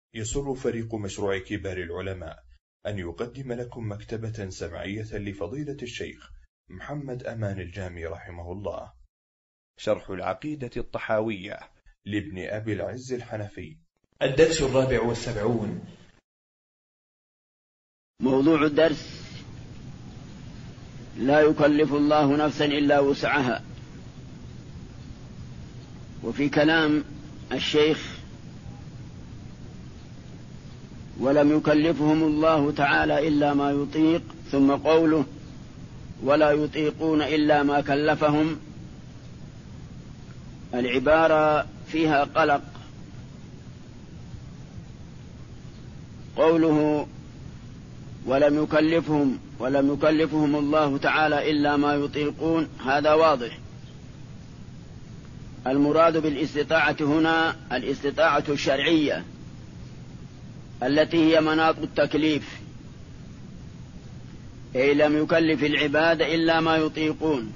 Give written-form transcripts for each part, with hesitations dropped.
يسر فريق مشروع كبار العلماء أن يقدم لكم مكتبة سمعية لفضيلة الشيخ محمد أمان الجامي رحمه الله، شرح العقيدة الطحاوية لابن أبي العز الحنفي. الدرس 74. موضوع الدرس: لا يكلف الله نفسا إلا وسعها. وفي كلام الشيخ: ولم يكلفهم الله تعالى إلا ما يطيق، ثم قوله: ولا يطيقون إلا ما كلفهم. العبارة فيها قلق. قوله ولم يكلفهم الله تعالى إلا ما يطيقون، هذا واضح. المراد بالاستطاعة هنا الاستطاعة الشرعية التي هي مناط التكليف، أي لم يكلف العباد إلا ما يطيقون.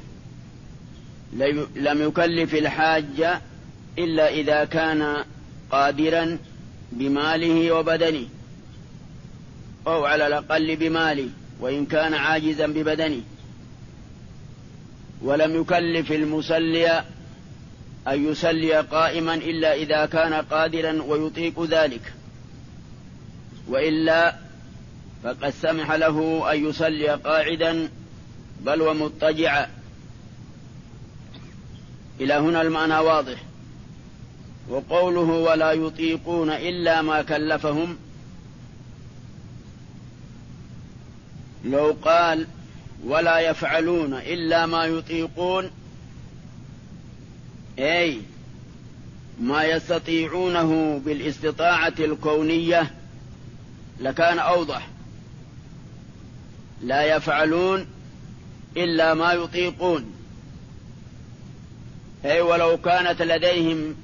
لم يكلف الحاج إلا إذا كان قادرا بماله وبدنه، أو على الأقل بماله وإن كان عاجزا ببدنه. ولم يكلف المصلي أن يصلي قائما إلا إذا كان قادرا ويطيق ذلك، وإلا فقد سمح له أن يصلي قاعدا بل ومضطجعا. إلى هنا المعنى واضح. وقوله ولا يطيقون إلا ما كلفهم، لو قال ولا يفعلون إلا ما يطيقون، أي ما يستطيعونه بالاستطاعة الكونية، لكان أوضح. لا يفعلون إلا ما يطيقون، أي ولو كانت لديهم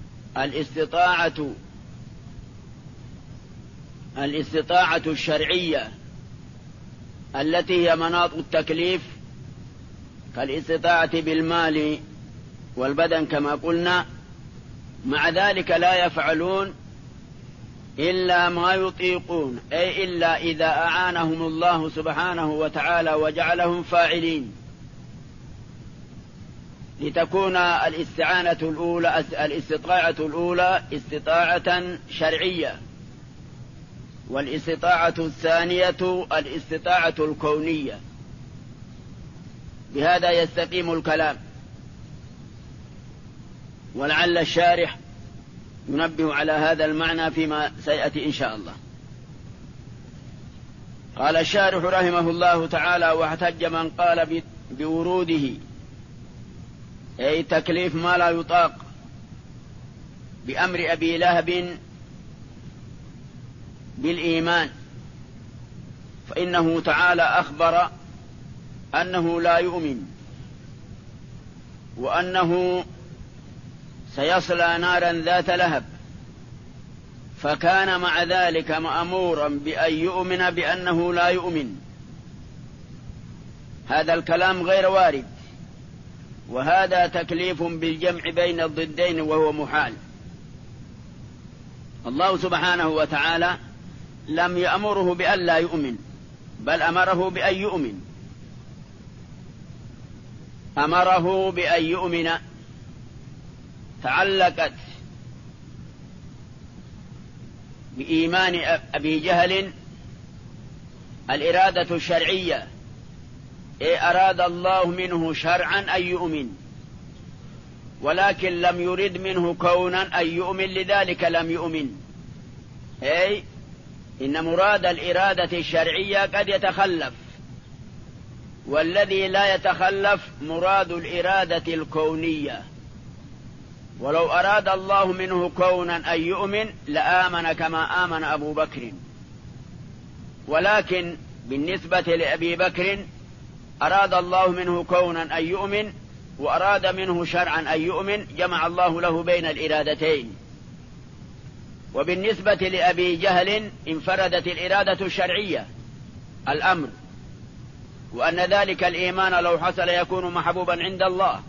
الاستطاعة الشرعية التي هي مناط التكليف، كالاستطاعة بالمال والبدن كما قلنا، مع ذلك لا يفعلون إلا ما يطيقون، أي إلا إذا أعانهم الله سبحانه وتعالى وجعلهم فاعلين، لتكون الاستطاعة الأولى استطاعة شرعية، والاستطاعة الثانية الاستطاعة الكونية. بهذا يستقيم الكلام، ولعل الشارح ينبه على هذا المعنى فيما سيأتي إن شاء الله. قال الشارح رحمه الله تعالى: واحتج من قال بوروده، أي تكليف ما لا يطاق، بأمر أبي لهب بالإيمان، فإنه تعالى أخبر أنه لا يؤمن، وأنه سيصلى نارا ذات لهب، فكان مع ذلك مأمورا بأن يؤمن بأنه لا يؤمن. هذا الكلام غير وارد، وهذا تكليف بالجمع بين الضدين وهو محال. الله سبحانه وتعالى لم يأمره بأن لا يؤمن، بل أمره بأن يؤمن، أمره بأن يؤمن. تعلقت بإيمان أبي جهل الإرادة الشرعية، أراد الله منه شرعا أن يؤمن، ولكن لم يرد منه كونا أن يؤمن، لذلك لم يؤمن. أي إن مراد الإرادة الشرعية قد يتخلف، والذي لا يتخلف مراد الإرادة الكونية. ولو أراد الله منه كونا أن يؤمن لآمن كما آمن أبو بكر، ولكن بالنسبة لأبي بكر أراد الله منه كونا أن يؤمن، وأراد منه شرعا أن يؤمن، جمع الله له بين الإرادتين. وبالنسبة لأبي جهل انفردت الإرادة الشرعية، الأمر، وأن ذلك الإيمان لو حصل يكون محبوبا عند الله،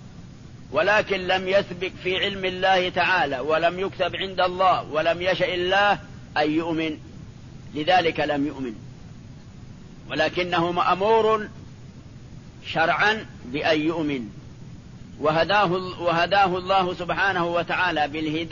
ولكن لم يسبق في علم الله تعالى، ولم يكتب عند الله، ولم يشأ الله أن يؤمن لذلك لم يؤمن، ولكنه مأمور شرعا بأن يؤمن، وهداه الله سبحانه وتعالى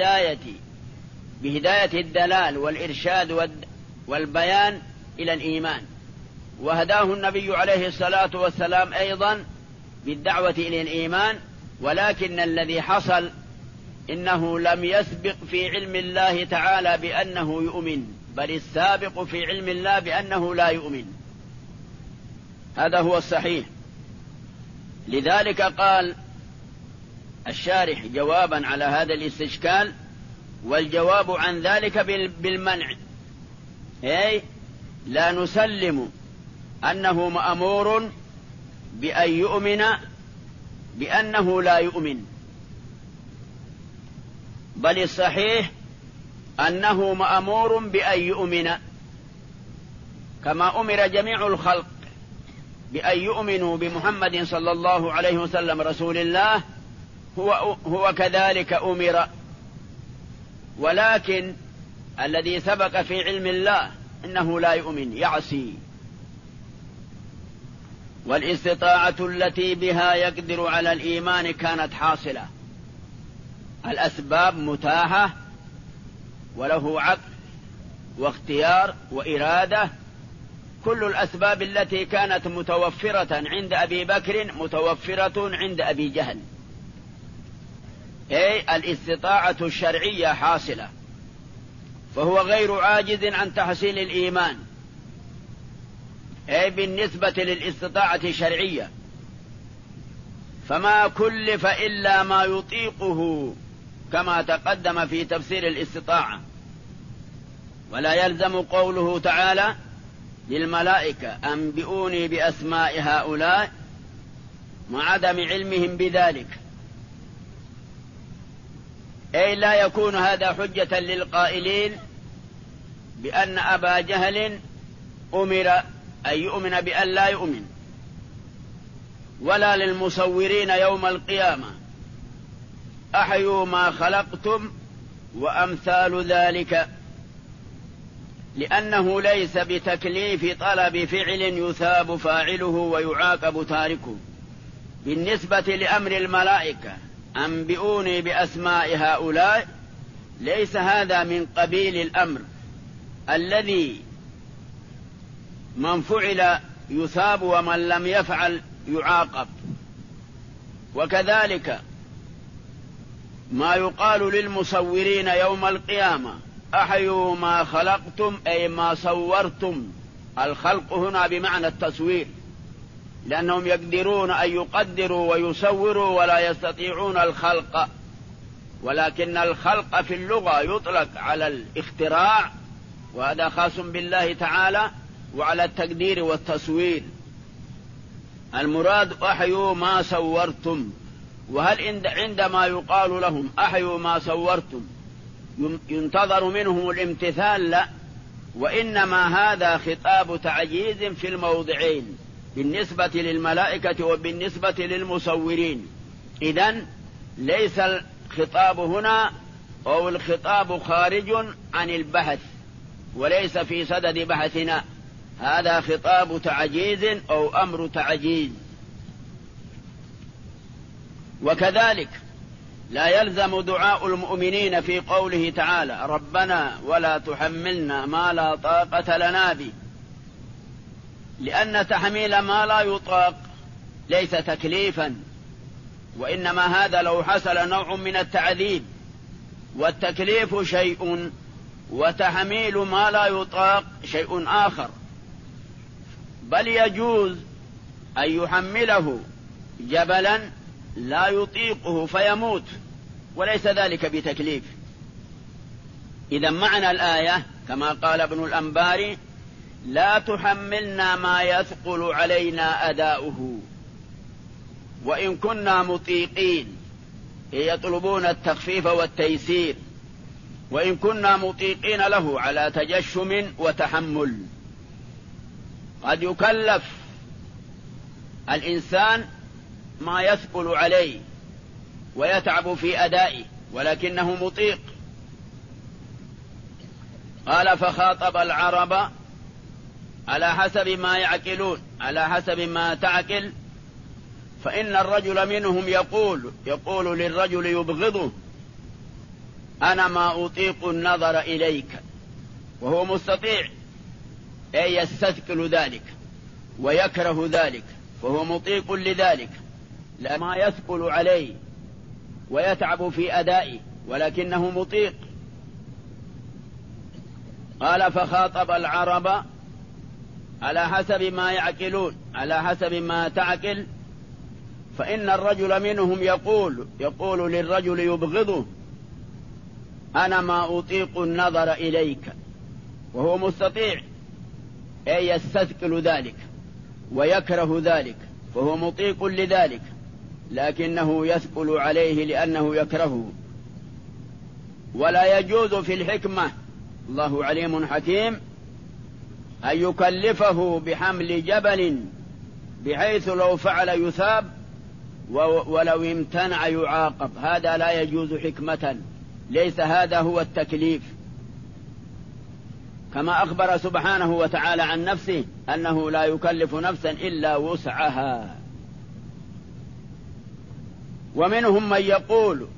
بهداية الدلال والإرشاد والبيان إلى الإيمان، وهداه النبي عليه الصلاة والسلام أيضا بالدعوة إلى الإيمان. ولكن الذي حصل إنه لم يسبق في علم الله تعالى بأنه يؤمن، بل السابق في علم الله بأنه لا يؤمن. هذا هو الصحيح. لذلك قال الشارح جوابا على هذا الاستشكال: والجواب عن ذلك بالمنع، أي لا نسلم أنه مأمور بأن يؤمن بأنه لا يؤمن، بل الصحيح أنه مأمور بأن يؤمن، كما أمر جميع الخلق بأن يؤمنوا بمحمد صلى الله عليه وسلم رسول الله، هو كذلك أمر. ولكن الذي سبق في علم الله إنه لا يؤمن، يعصي. والاستطاعة التي بها يقدر على الإيمان كانت حاصلة، الأسباب متاحة، وله عقل واختيار وإرادة. كل الأسباب التي كانت متوفرة عند أبي بكر متوفرة عند أبي جهل، أي الاستطاعة الشرعية حاصلة، فهو غير عاجز عن تحصيل الإيمان، أي بالنسبة للاستطاعة الشرعية. فما كلف إلا ما يطيقه، كما تقدم في تفسير الاستطاعة. ولا يلزم قوله تعالى للملائكة أنبئوني بأسماء هؤلاء مع عدم علمهم بذلك، أي لا يكون هذا حجة للقائلين بأن أبا جهل أمر أن يؤمن بأن لا يؤمن، ولا للمصورين يوم القيامة أحيوا ما خلقتم وأمثال ذلك، لأنه ليس بتكليف طلب فعل يثاب فاعله ويعاقب تاركه. بالنسبة لأمر الملائكة أنبئوني بأسماء هؤلاء، ليس هذا من قبيل الأمر الذي من فعل يثاب ومن لم يفعل يعاقب. وكذلك ما يقال للمصورين يوم القيامة أحيوا ما خلقتم، أي ما صورتم. الخلق هنا بمعنى التصوير، لأنهم يقدرون أن يقدروا ويصوروا ولا يستطيعون الخلق، ولكن الخلق في اللغة يطلق على الاختراع، وهذا خاص بالله تعالى، وعلى التقدير والتصوير. المراد أحيوا ما صورتم. وهل عندما يقال لهم أحيوا ما صورتم ينتظر منهم الامتثال؟ لا، وإنما هذا خطاب تعجيز في الموضعين، بالنسبة للملائكة وبالنسبة للمصورين. إذن ليس الخطاب هنا، أو الخطاب خارج عن البحث وليس في صدد بحثنا، هذا خطاب تعجيز أو أمر تعجيز. وكذلك لا يلزم دعاء المؤمنين في قوله تعالى ربنا ولا تحملنا ما لا طاقة لنا به، لأن تحميل ما لا يطاق ليس تكليفا، وإنما هذا لو حصل نوع من التعذيب، والتكليف شيء وتحميل ما لا يطاق شيء آخر. بل يجوز أن يحمله جبلا لا يطيقه فيموت، وليس ذلك بتكليف. إذا معنى الآية كما قال ابن الأنباري لا تحملنا ما يثقل علينا أداؤه، وإن كنا مطيقين، يطلبون التخفيف والتيسير، وإن كنا مطيقين له على تجشم وتحمل. قد يكلف الإنسان ما يثقل عليه ويتعب في أدائه، ولكنه مطيق. قال فخاطب العرب على حسب ما يعقلون، على حسب ما تعقل، فإن الرجل منهم يقول للرجل يبغضه: أنا ما أطيق النظر إليك، وهو مستطيع، أي يستثقل ذلك ويكره ذلك، فهو مطيق لذلك، لا ما يثقل عليه ويتعب في أدائه، ولكنه مطيق. قال فخاطب العرب على حسب ما يعقلون، على حسب ما تعقل، فإن الرجل منهم يقول للرجل يبغضه: أنا ما أطيق النظر إليك، وهو مستطيع، أي يستثقل ذلك ويكره ذلك، فهو مطيق لذلك، لكنه يثقل عليه لأنه يكرهه. ولا يجوز في الحكمة، الله عليم حكيم، أن يكلفه بحمل جبل بحيث لو فعل يثاب ولو امتنع يعاقب. هذا لا يجوز حكمة، ليس هذا هو التكليف، كما أخبر سبحانه وتعالى عن نفسه أنه لا يكلف نفسا إلا وسعها. ومنهم من يقول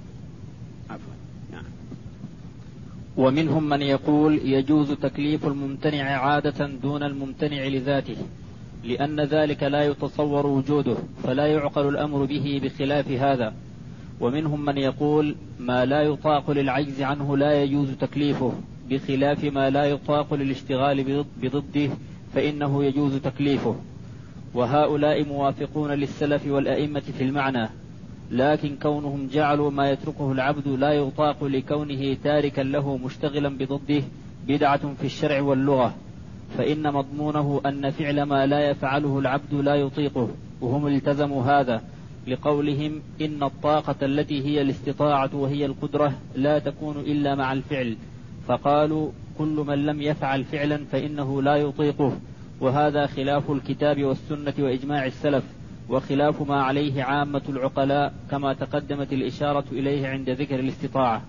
ومنهم من يقول يجوز تكليف الممتنع عادة دون الممتنع لذاته، لأن ذلك لا يتصور وجوده، فلا يعقل الأمر به بخلاف هذا. ومنهم من يقول ما لا يطاق للعجز عنه لا يجوز تكليفه، بخلاف ما لا يطاق للاشتغال بضده فإنه يجوز تكليفه. وهؤلاء موافقون للسلف والأئمة في المعنى، لكن كونهم جعلوا ما يتركه العبد لا يطاق لكونه تاركا له مشتغلا بضده بدعة في الشرع واللغة، فإن مضمونه أن فعل ما لا يفعله العبد لا يطيقه، وهم التزموا هذا لقولهم إن الطاقة التي هي الاستطاعة وهي القدرة لا تكون إلا مع الفعل، فقالوا كل من لم يفعل فعلا فإنه لا يطيقه، وهذا خلاف الكتاب والسنة وإجماع السلف، وخلاف ما عليه عامة العقلاء، كما تقدمت الإشارة إليه عند ذكر الاستطاعة.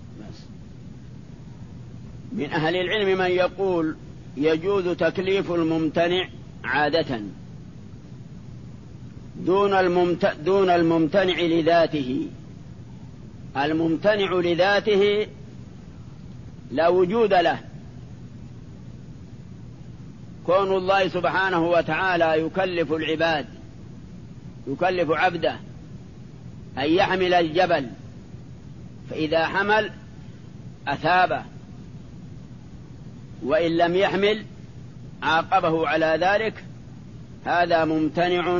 من أهل العلم من يقول يجوز تكليف الممتنع عادة دون الممتنع لذاته. الممتنع لذاته لا وجود له، كون الله سبحانه وتعالى يكلف العباد، يكلف عبده أن يحمل الجبل، فإذا حمل أثابه، وإن لم يحمل عاقبه على ذلك. هذا ممتنع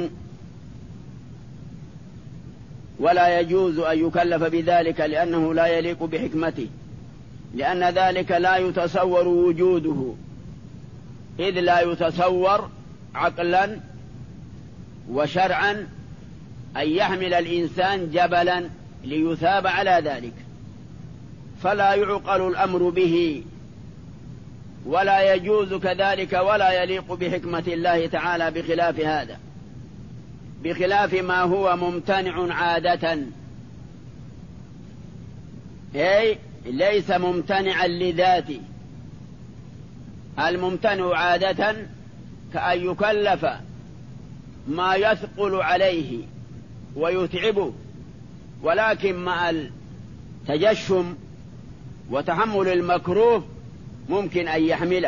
ولا يجوز أن يكلف بذلك، لأنه لا يليق بحكمته، لأن ذلك لا يتصور وجوده، إذ لا يتصور عقلا وشرعا أن يحمل الإنسان جبلا ليثاب على ذلك، فلا يعقل الأمر به، ولا يجوز كذلك، ولا يليق بحكمة الله تعالى بخلاف هذا، بخلاف ما هو ممتنع عادة، أي ليس ممتنعا لذاته. الممتنع عادة كأن يكلف ما يثقل عليه ويتعبه، ولكن مع التجشم وتحمل المكروه ممكن أن يحمله.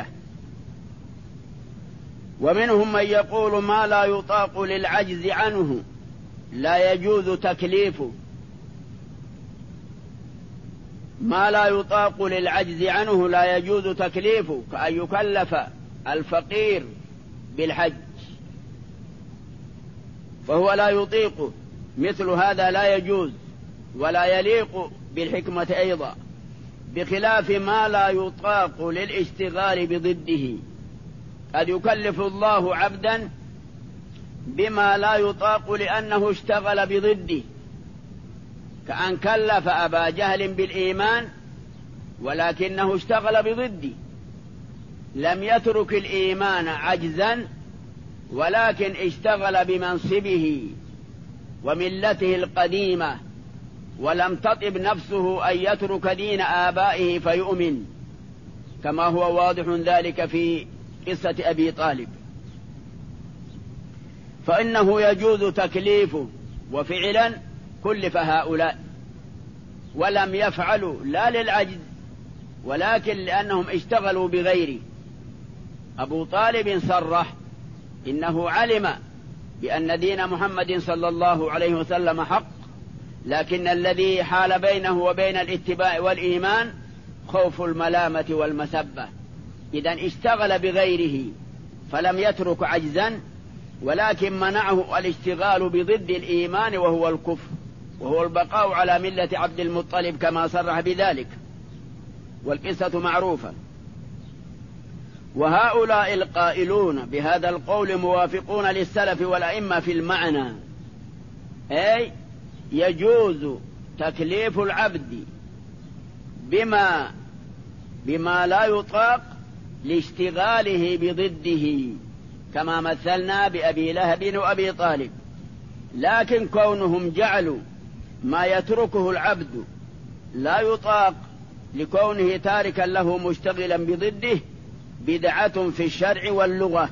ومنهم من يقول ما لا يطاق للعجز عنه لا يجوز تكليفه. ما لا يطاق للعجز عنه لا يجوز تكليفه، كأن يكلف الفقير بالحج فهو لا يطيقه، مثل هذا لا يجوز ولا يليق بالحكمة أيضا، بخلاف ما لا يطاق للاشتغال بضده. قد يكلف الله عبدا بما لا يطاق لأنه اشتغل بضده، كأن كلف أبا جهل بالإيمان ولكنه اشتغل بضده، لم يترك الإيمان عجزا، ولكن اشتغل بمنصبه وملته القديمة، ولم تطب نفسه أن يترك دين آبائه فيؤمن، كما هو واضح ذلك في قصة أبي طالب. فإنه يجوز تكليفه، وفعلا كلف هؤلاء ولم يفعلوا لا للعجز ولكن لأنهم اشتغلوا بغيره. أبو طالب صرح إنه علم بأن دين محمد صلى الله عليه وسلم حق، لكن الذي حال بينه وبين الاتباع والإيمان خوف الملامة والمسبة. إذن اشتغل بغيره فلم يترك عجزا، ولكن منعه الاشتغال بضد الإيمان وهو الكفر، وهو البقاء على ملة عبد المطلب كما صرح بذلك، والقصة معروفة. وهؤلاء القائلون بهذا القول موافقون للسلف والأئمة في المعنى، أي يجوز تكليف العبد بما لا يطاق لاشتغاله بضده، كما مثلنا بأبي لهب وأبي طالب. لكن كونهم جعلوا ما يتركه العبد لا يطاق لكونه تاركا له مشتغلا بضده بدعة في الشرع واللغة.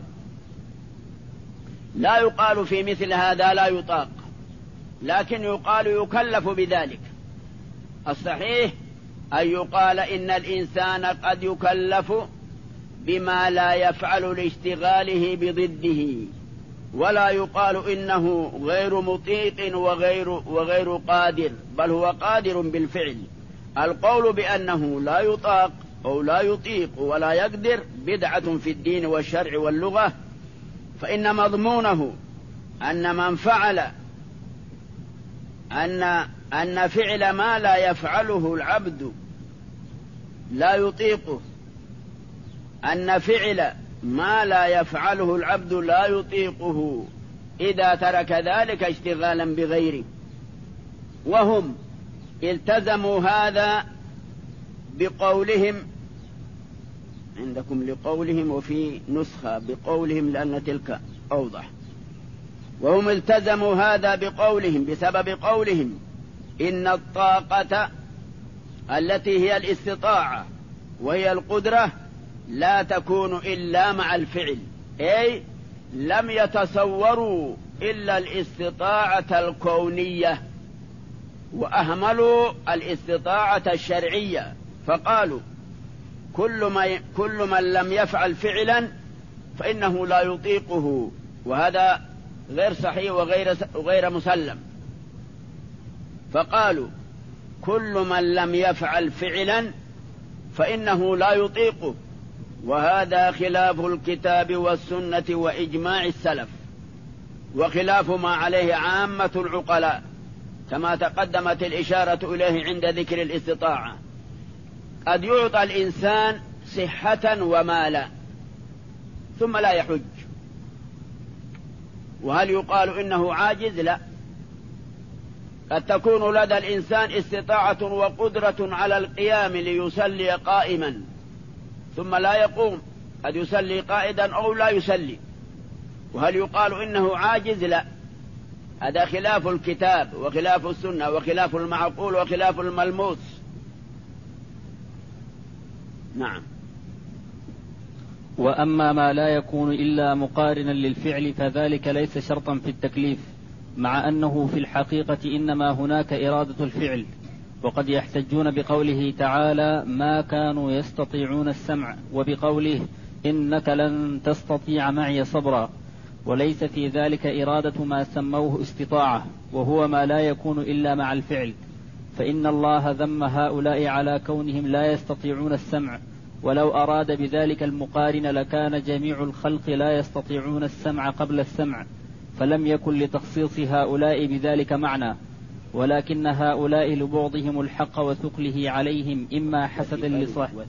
لا يقال في مثل هذا لا يطاق، لكن يقال يكلف بذلك. الصحيح أن يقال إن الإنسان قد يكلف بما لا يفعل لاشتغاله بضده، ولا يقال إنه غير مطيق وغير قادر، بل هو قادر بالفعل. القول بأنه لا يطاق أو لا يطيق ولا يقدر بدعة في الدين والشرع واللغة، فإن مضمونه أن من فعل أن فعل ما لا يفعله العبد لا يطيقه، أن فعل ما لا يفعله العبد لا يطيقه إذا ترك ذلك اشتغالا بغيره. وهم التزموا هذا بقولهم، عندكم لقولهم وفي نسخة بقولهم لأن تلك أوضح. وهم التزموا هذا بقولهم بسبب قولهم إن الطاقة التي هي الاستطاعة وهي القدرة لا تكون إلا مع الفعل، أي لم يتصوروا إلا الاستطاعة الكونية وأهملوا الاستطاعة الشرعية، فقالوا كل من لم يفعل فعلا فإنه لا يطيقه، وهذا غير صحيح وغير مسلم. فقالوا كل من لم يفعل فعلا فإنه لا يطيقه، وهذا خلاف الكتاب والسنة وإجماع السلف، وخلاف ما عليه عامة العقلاء، كما تقدمت الإشارة إليه عند ذكر الاستطاعة. قد يعطى الإنسان صحة ومالا ثم لا يحج، وهل يقال إنه عاجز؟ لا. قد تكون لدى الإنسان استطاعة وقدرة على القيام ليصلي قائما ثم لا يقوم، قد يصلي قائدا أو لا يصلي، وهل يقال إنه عاجز؟ لا. هذا خلاف الكتاب وخلاف السنة وخلاف المعقول وخلاف الملموس. نعم. وأما ما لا يكون إلا مقارنا للفعل فذلك ليس شرطا في التكليف، مع أنه في الحقيقة إنما هناك إرادة الفعل. وقد يحتجون بقوله تعالى ما كانوا يستطيعون السمع، وبقوله إنك لن تستطيع معي صبرا، وليس في ذلك إرادة ما سموه استطاعة، وهو ما لا يكون إلا مع الفعل. فإن الله ذم هؤلاء على كونهم لا يستطيعون السمع، ولو أراد بذلك المقارن لكان جميع الخلق لا يستطيعون السمع قبل السمع، فلم يكن لتخصيص هؤلاء بذلك معنى. ولكن هؤلاء لبعضهم الحق وثقله عليهم إما حسدا لصاحبه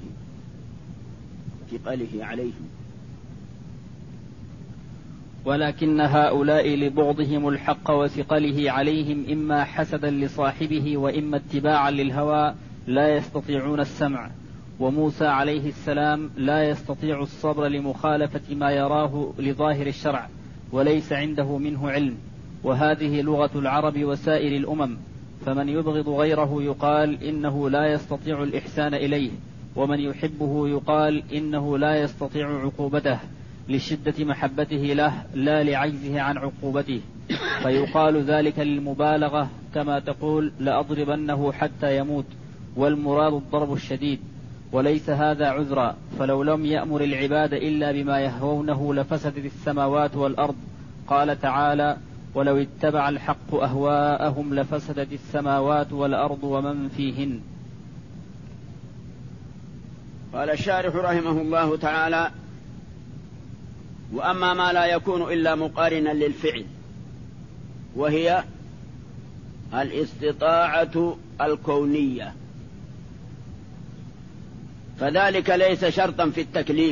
ولكن هؤلاء لبعضهم الحق وثقله عليهم إما حسدا لصاحبه وإما اتباعا للهوى لا يستطيعون السمع. وموسى عليه السلام لا يستطيع الصبر لمخالفة ما يراه لظاهر الشرع وليس عنده منه علم، وهذه لغة العرب وسائر الأمم، فمن يبغض غيره يقال إنه لا يستطيع الإحسان إليه، ومن يحبه يقال إنه لا يستطيع عقوبته لشدة محبته له لا لعجزه عن عقوبته، فيقال ذلك للمبالغة، كما تقول لأضربنه حتى يموت، والمراد الضرب الشديد، وليس هذا عذرا، فلو لم يأمر العباد إلا بما يهوونه لفسدت السماوات والأرض. قال تعالى: ولو اتبع الحق أهواءهم لفسدت السماوات والأرض ومن فيهن. قال الشارح رحمه الله تعالى: وأما ما لا يكون إلا مقارنا للفعل، وهي الاستطاعة الكونية، فذلك ليس شرطا في التكليف،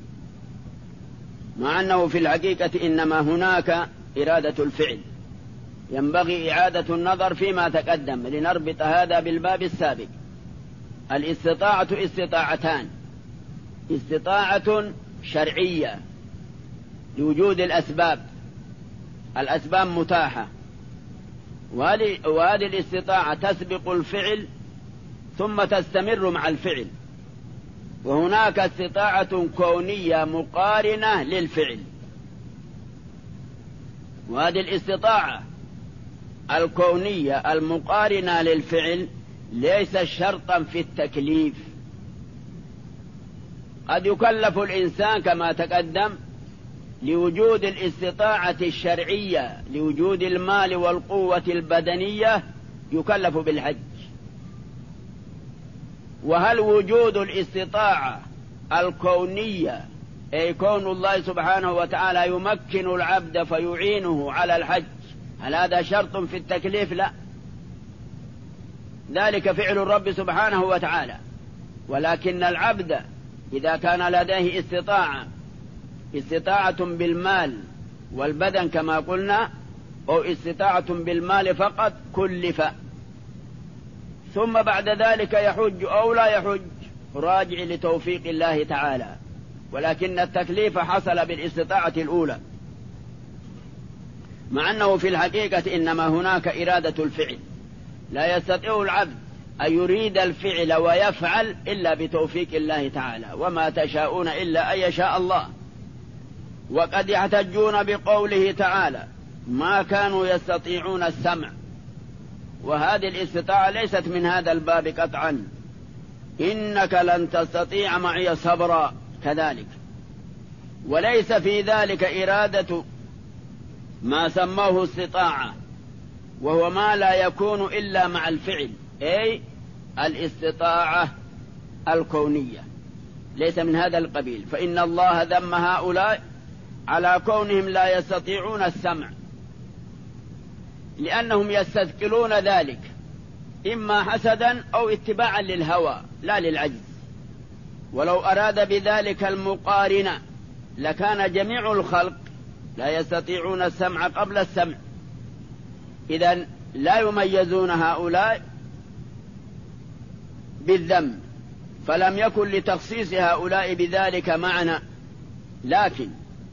مع أنه في الحقيقة إنما هناك إرادة الفعل. ينبغي إعادة النظر فيما تقدم لنربط هذا بالباب السابق. الاستطاعة استطاعتان: استطاعة شرعية لوجود الأسباب متاحة، وهذه الاستطاعة تسبق الفعل ثم تستمر مع الفعل. وهناك استطاعة كونية مقارنة للفعل، وهذه الاستطاعة الكونية المقارنة للفعل ليس شرطا في التكليف. قد يكلف الإنسان كما تقدم لوجود الاستطاعة الشرعية، لوجود المال والقوة البدنية يكلف بالحج. وهل وجود الاستطاعة الكونية، أي كون الله سبحانه وتعالى يمكن العبد فيعينه على الحج، هل هذا شرط في التكليف؟ لا، ذلك فعل الرب سبحانه وتعالى. ولكن العبد إذا كان لديه استطاعة بالمال والبدن كما قلنا، أو استطاعة بالمال فقط، كلف، ثم بعد ذلك يحج أو لا يحج راجع لتوفيق الله تعالى. ولكن التكليف حصل بالاستطاعة الأولى، مع أنه في الحقيقة إنما هناك إرادة الفعل. لا يستطيع العبد أن يريد الفعل ويفعل إلا بتوفيق الله تعالى، وما تشاءون إلا أن يشاء الله. وقد يحتجون بقوله تعالى: ما كانوا يستطيعون السمع، وهذه الاستطاعة ليست من هذا الباب قطعا. إنك لن تستطيع معي صبرا كذلك. وليس في ذلك إرادة ما سموه استطاعة، وهو ما لا يكون إلا مع الفعل، أي الاستطاعة الكونية، ليس من هذا القبيل. فإن الله ذم هؤلاء على كونهم لا يستطيعون السمع، لأنهم يستثقلون ذلك إما حسدا أو اتباعا للهوى لا للعجز. ولو أراد بذلك المقارنة لكان جميع الخلق لا يستطيعون السمع قبل السمع. إذن لا يميزون هؤلاء بالذم، فلم يكن لتخصيص هؤلاء بذلك معنى. لكن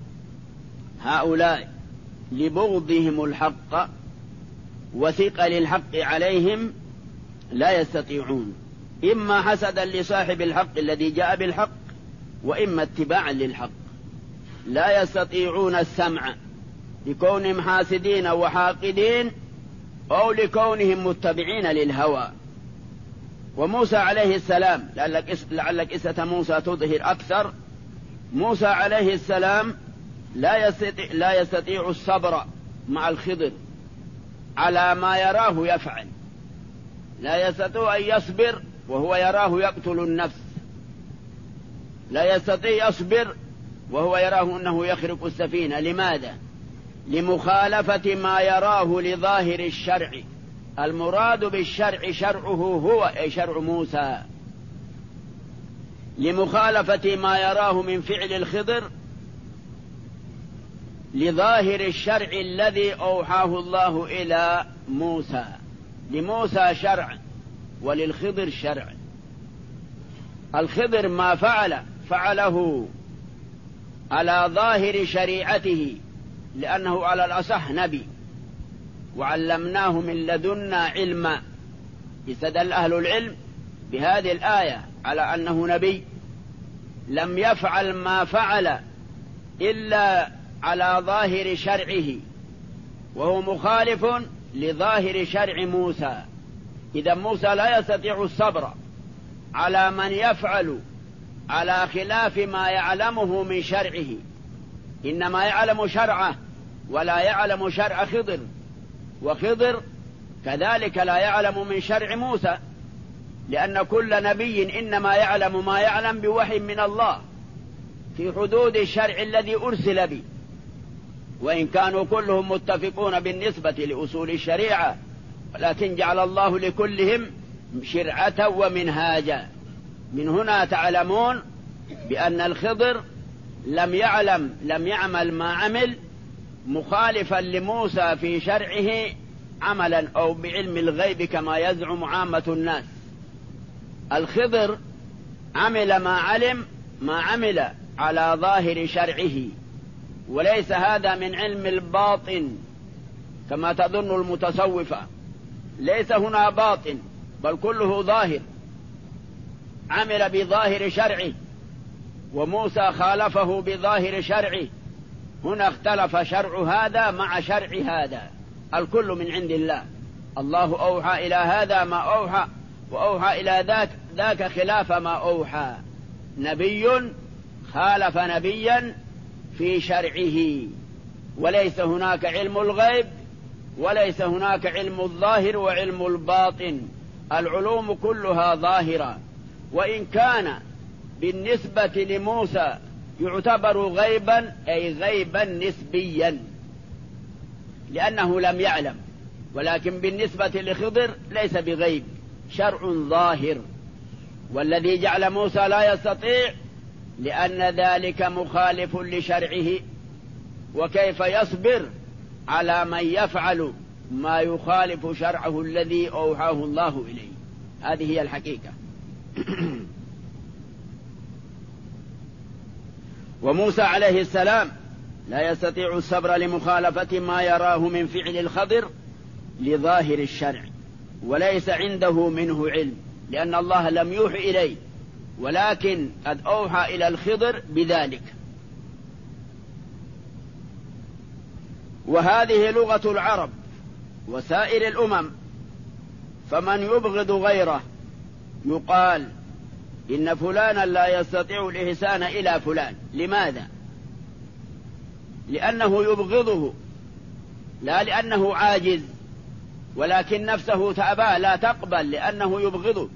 هؤلاء لبغضهم الحق وثقل الحق عليهم لا يستطيعون، إما حسدا لصاحب الحق الذي جاء بالحق، وإما اتباعا للحق. لا يستطيعون السمع لكونهم حاسدين وحاقدين، أو لكونهم متبعين للهوى. وموسى عليه السلام، لعل قصة موسى تظهر أكثر، موسى عليه السلام لا يستطيع الصبر مع الخضر على ما يراه يفعل. لا يستطيع أن يصبر وهو يراه يقتل النفس، لا يستطيع يصبر وهو يراه أنه يخرق السفينة. لماذا؟ لمخالفة ما يراه لظاهر الشرع. المراد بالشرع شرعه هو، أي شرع موسى، لمخالفة ما يراه من فعل الخضر لظاهر الشرع الذي أوحاه الله إلى موسى. لموسى شرع وللخضر شرع. الخضر ما فعله على ظاهر شريعته، لأنه على الأصح نبي، وعلمناه من لدنا علما. استدل أهل العلم بهذه الآية على أنه نبي لم يفعل ما فعل إلا على ظاهر شرعه، وهو مخالف لظاهر شرع موسى. إذا موسى لا يستطيع الصبر على من يفعل على خلاف ما يعلمه من شرعه، إنما يعلم شرعه ولا يعلم شرع خضر، وخضر كذلك لا يعلم من شرع موسى، لأن كل نبي إنما يعلم ما يعلم بوحي من الله في حدود الشرع الذي أرسل به، وإن كانوا كلهم متفقون بالنسبة لأصول الشريعة، ولكن جعل الله لكلهم شرعة ومنهاجا. من هنا تعلمون بأن الخضر لم يعمل ما عمل مخالفا لموسى في شرعه عملا أو بعلم الغيب كما يزعم عامة الناس. الخضر عمل ما عمل على ظاهر شرعه، وليس هذا من علم الباطن كما تظن المتصوفة. ليس هنا باطن بل كله ظاهر، عمل بظاهر شرعه، وموسى خالفه بظاهر شرعه. هنا اختلف شرع هذا مع شرع هذا، الكل من عند الله. الله أوحى إلى هذا ما أوحى، وأوحى إلى ذاك خلاف ما أوحى. نبي خالف نبيا في شرعه، وليس هناك علم الغيب وليس هناك علم الظاهر وعلم الباطن، العلوم كلها ظاهرة. وإن كان بالنسبة لموسى يعتبر غيبا، أي غيبا نسبيا لأنه لم يعلم، ولكن بالنسبة لخضر ليس بغيب، شرع ظاهر. والذي جعل موسى لا يستطيع لأن ذلك مخالف لشرعه، وكيف يصبر على من يفعل ما يخالف شرعه الذي أوحاه الله إليه؟ هذه هي الحقيقة. وموسى عليه السلام لا يستطيع الصبر لمخالفة ما يراه من فعل الخضر لظاهر الشرع، وليس عنده منه علم، لأن الله لم يوحي إليه، ولكن قد أوحى إلى الخضر بذلك. وهذه لغة العرب وسائر الأمم، فمن يبغض غيره يقال إن فلانا لا يستطيع الإحسان إلى فلان. لماذا؟ لأنه يبغضه، لا لأنه عاجز، ولكن نفسه تأبى لا تقبل لأنه يبغضه.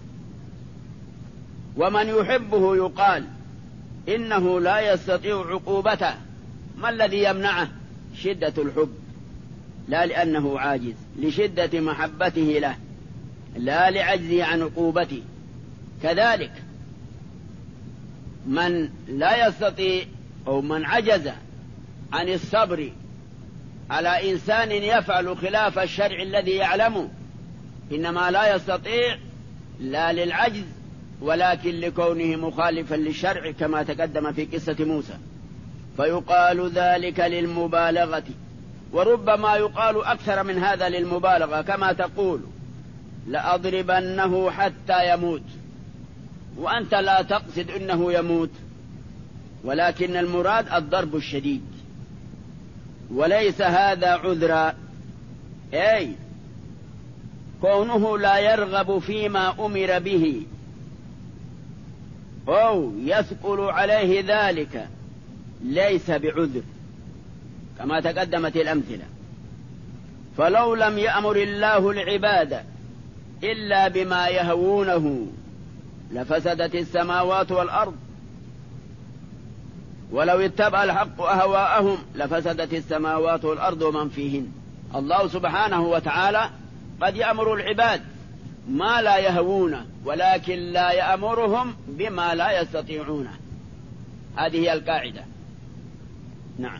ومن يحبه يقال إنه لا يستطيع عقوبته. ما الذي يمنعه؟ شدة الحب، لا لأنه عاجز، لشدة محبته له، لا لعجزه عن عقوبته. كذلك من لا يستطيع أو من عجز عن الصبر على إنسان يفعل خلاف الشرع الذي يعلمه، إنما لا يستطيع لا للعجز ولكن لكونه مخالفا للشرع كما تقدم في قصة موسى، فيقال ذلك للمبالغة. وربما يقال أكثر من هذا للمبالغة، كما تقول لأضربنه حتى يموت، وأنت لا تقصد أنه يموت، ولكن المراد الضرب الشديد، وليس هذا عذرا، أي كونه لا يرغب فيما أمر به أو يثقل عليه ذلك ليس بعذر، كما تقدمت الأمثلة. فلو لم يأمر الله العباد إلا بما يهوونه لفسدت السماوات والأرض، ولو اتبع الحق أهواءهم لفسدت السماوات والأرض ومن فيهن. الله سبحانه وتعالى قد يأمر العباد ما لا يهوونه، ولكن لا يأمرهم بما لا يستطيعونه. هذه هي القاعدة. نعم.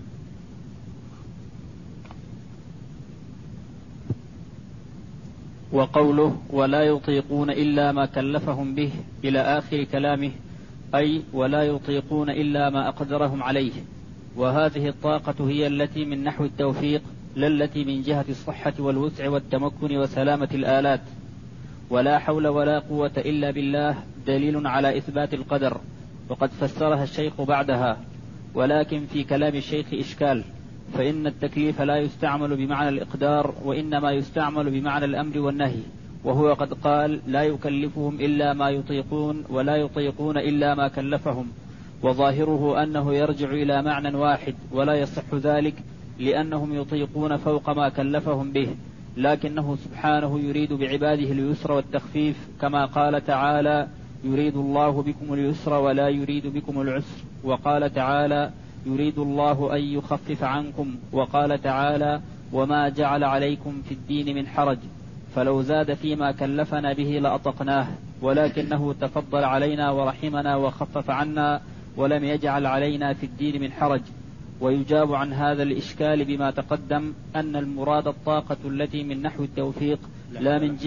وقوله ولا يطيقون إلا ما كلفهم به إلى آخر كلامه، أي ولا يطيقون إلا ما أقدرهم عليه، وهذه الطاقة هي التي من نحو التوفيق، لا التي من جهة الصحة والوسع والتمكن وسلامة الآلات. ولا حول ولا قوة إلا بالله دليل على إثبات القدر، وقد فسرها الشيخ بعدها. ولكن في كلام الشيخ إشكال، فإن التكليف لا يستعمل بمعنى الإقدار، وإنما يستعمل بمعنى الأمر والنهي، وهو قد قال لا يكلفهم إلا ما يطيقون ولا يطيقون إلا ما كلفهم، وظاهره أنه يرجع إلى معنى واحد، ولا يصح ذلك لأنهم يطيقون فوق ما كلفهم به، لكنه سبحانه يريد بعباده اليسر والتخفيف، كما قال تعالى يريد الله بكم اليسر ولا يريد بكم العسر، وقال تعالى يريد الله أن يخفف عنكم، وقال تعالى وما جعل عليكم في الدين من حرج، فلو زاد فيما كلفنا به لأطقناه، ولكنه تفضل علينا ورحمنا وخفف عنا ولم يجعل علينا في الدين من حرج. ويجاب عن هذا الإشكال بما تقدم أن المراد الطاقة التي من نحو التوفيق لا من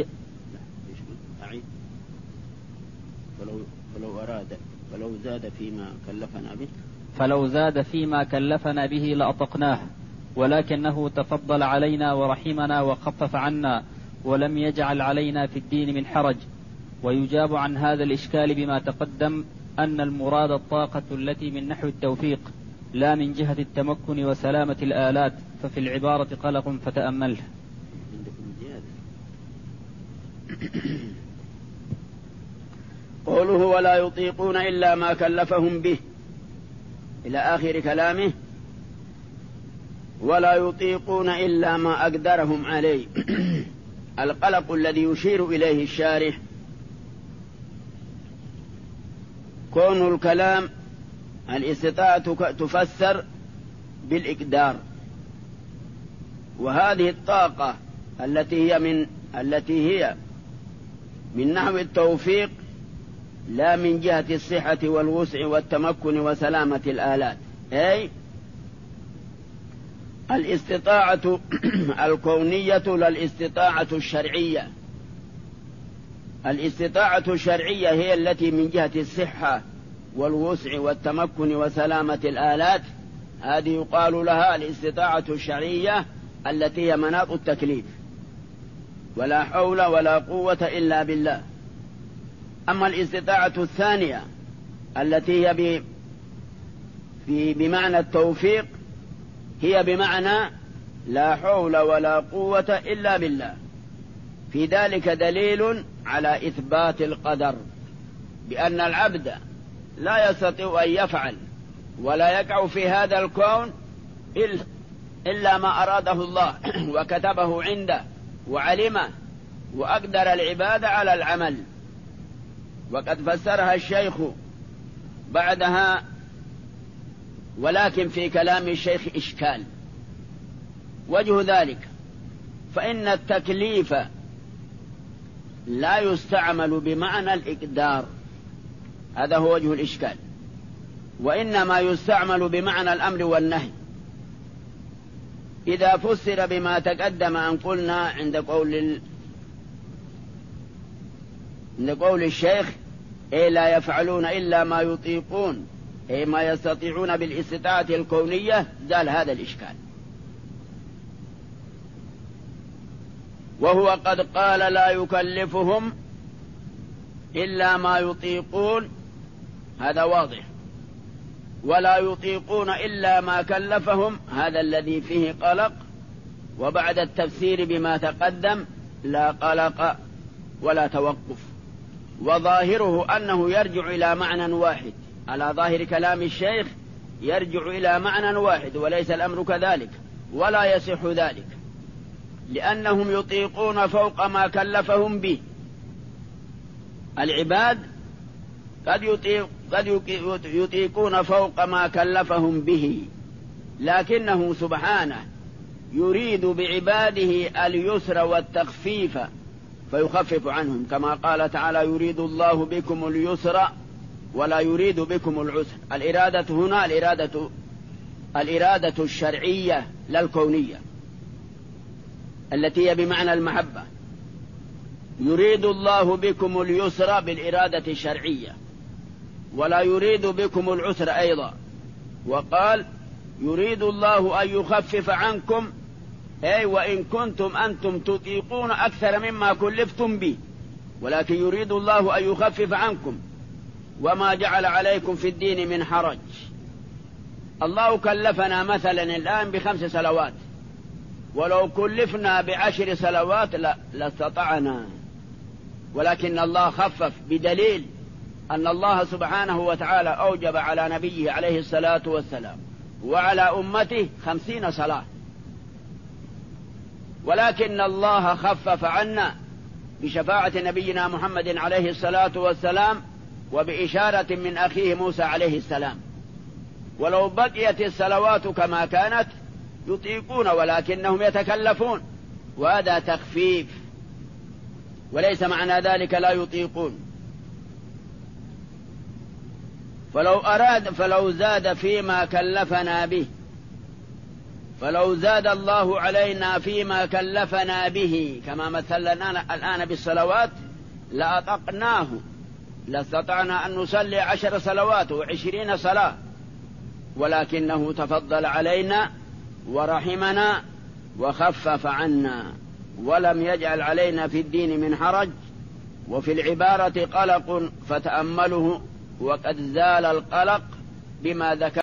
فلو زاد فيما كلفنا به لأطقناه، ولكنه تفضل علينا ورحمنا وخفف عنا ولم يجعل علينا في الدين من حرج. ويجاب عن هذا الإشكال بما تقدم أن المراد الطاقة التي من نحو التوفيق لا من جهة التمكن وسلامة الآلات، ففي العبارة قلق فتأمله. قوله ولا يطيقون إلا ما كلفهم به إلى آخر كلامه، ولا يطيقون إلا ما أقدرهم عليه. القلق الذي يشير إليه الشارح كون الكلام الاستطاعة تفسر بالإقدار، وهذه الطاقة التي هي من نحو التوفيق لا من جهة الصحة والوسع والتمكن وسلامة الآلات، أي الاستطاعة الكونية لا الاستطاعة الشرعية. الاستطاعة الشرعية هي التي من جهة الصحة والوسع والتمكن وسلامة الآلات، هذه يقال لها الاستطاعة الشرعية التي هي مناط التكليف، ولا حول ولا قوة إلا بالله. أما الاستطاعة الثانية التي هي بمعنى التوفيق هي بمعنى لا حول ولا قوة إلا بالله. في ذلك دليل على إثبات القدر، بأن العبد لا يستطيع أن يفعل ولا يقع في هذا الكون إلا ما أراده الله وكتبه عنده وعلمه وأقدر العباد على العمل. وقد فسرها الشيخ بعدها، ولكن في كلام الشيخ إشكال. وجه ذلك فإن التكليف لا يستعمل بمعنى الإقدار، هذا هو وجه الإشكال، وإنما يستعمل بمعنى الأمر والنهي. إذا فسر بما تقدم أن قلنا عند قول الشيخ إيه لا يفعلون إلا ما يطيقون، إيه ما يستطيعون بالاستطاعة الكونية، زال هذا الإشكال. وهو قد قال لا يكلفهم إلا ما يطيقون، هذا واضح، ولا يطيقون إلا ما كلفهم، هذا الذي فيه قلق. وبعد التفسير بما تقدم لا قلق ولا توقف، وظاهره أنه يرجع إلى معنى واحد، على ظاهر كلام الشيخ يرجع إلى معنى واحد، وليس الأمر كذلك ولا يصح ذلك، لأنهم يطيقون فوق ما كلفهم به. العباد قد يطيقون فوق ما كلفهم به، لكنه سبحانه يريد بعباده اليسر والتخفيف فيخفف عنهم، كما قال تعالى يريد الله بكم اليسر ولا يريد بكم العسر. الإرادة هنا الإرادة الشرعية لا الكونية التي هي بمعنى المحبة. يريد الله بكم اليسر بالإرادة الشرعية، ولا يريد بكم العسر أيضا. وقال يريد الله أن يخفف عنكم، أي وإن كنتم أنتم تطيقون أكثر مما كلفتم به، ولكن يريد الله أن يخفف عنكم وما جعل عليكم في الدين من حرج. الله كلفنا مثلا الآن ب5 صلوات، ولو كلفنا ب10 صلوات لاستطعنا، ولكن الله خفف بدليل أن الله سبحانه وتعالى أوجب على نبيه عليه الصلاة والسلام وعلى أمته 50 صلاة، ولكن الله خفف عنا بشفاعة نبينا محمد عليه الصلاة والسلام وبإشارة من أخيه موسى عليه السلام. ولو بقيت الصلوات كما كانت يطيقون، ولكنهم يتكلفون، وهذا تخفيف، وليس معنى ذلك لا يطيقون. فلو زاد فيما كلفنا به، فلو زاد الله علينا فيما كلفنا به كما مثلنا الآن بالصلوات لأطقناه، لاستطعنا أن نصلي 10 صلوات و20 صلاة، ولكنه تفضل علينا ورحمنا وخفف عنا ولم يجعل علينا في الدين من حرج. وفي العبارة قلق فتأمله، وقد زال القلق بما ذكر